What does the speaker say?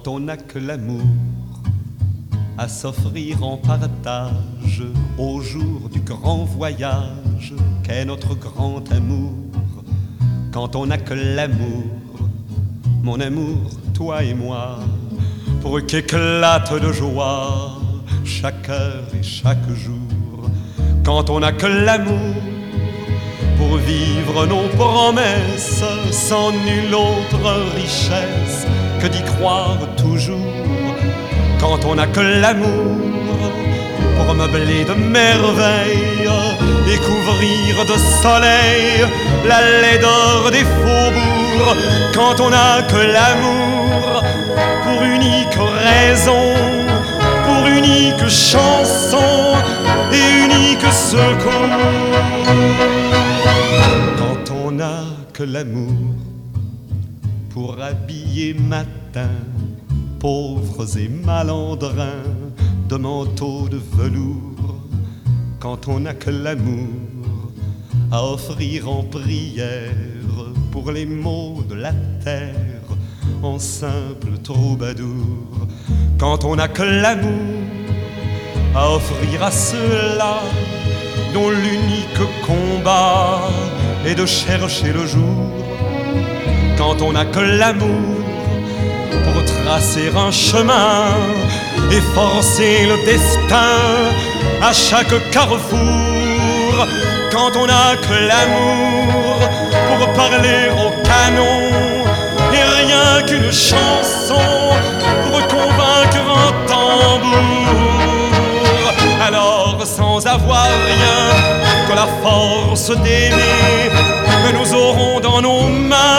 on n'a que l'amour à s'offrir en partage au jour du grand voyage qu'est notre grand amour. Quand on n'a que l'amour, mon amour, toi et moi, pour qu'éclate de joie chaque heure et chaque jour. Quand on n'a que l'amour pour vivre nos promesses sans nulle autre richesse que d'y croire toujours. Quand on n'a que l'amour pour meubler de merveilles et couvrir de soleil la laideur des faubourgs. Quand on n'a que l'amour pour unique raison, pour unique chanson et unique secours. Quand on n'a que l'amour pour habiller matin pauvres et malandrins de manteaux de velours. Quand on n'a que l'amour à offrir en prière pour les maux de la terre en simple troubadour. Quand on n'a que l'amour à offrir à ceux-là dont l'unique combat est de chercher le jour. Quand on n'a que l'amour pour tracer un chemin et forcer le destin à chaque carrefour. Quand on n'a que l'amour pour parler au canon et rien qu'une chanson pour convaincre un tambour. Alors sans avoir rien que la force d'aimer, nous aurons dans nos mains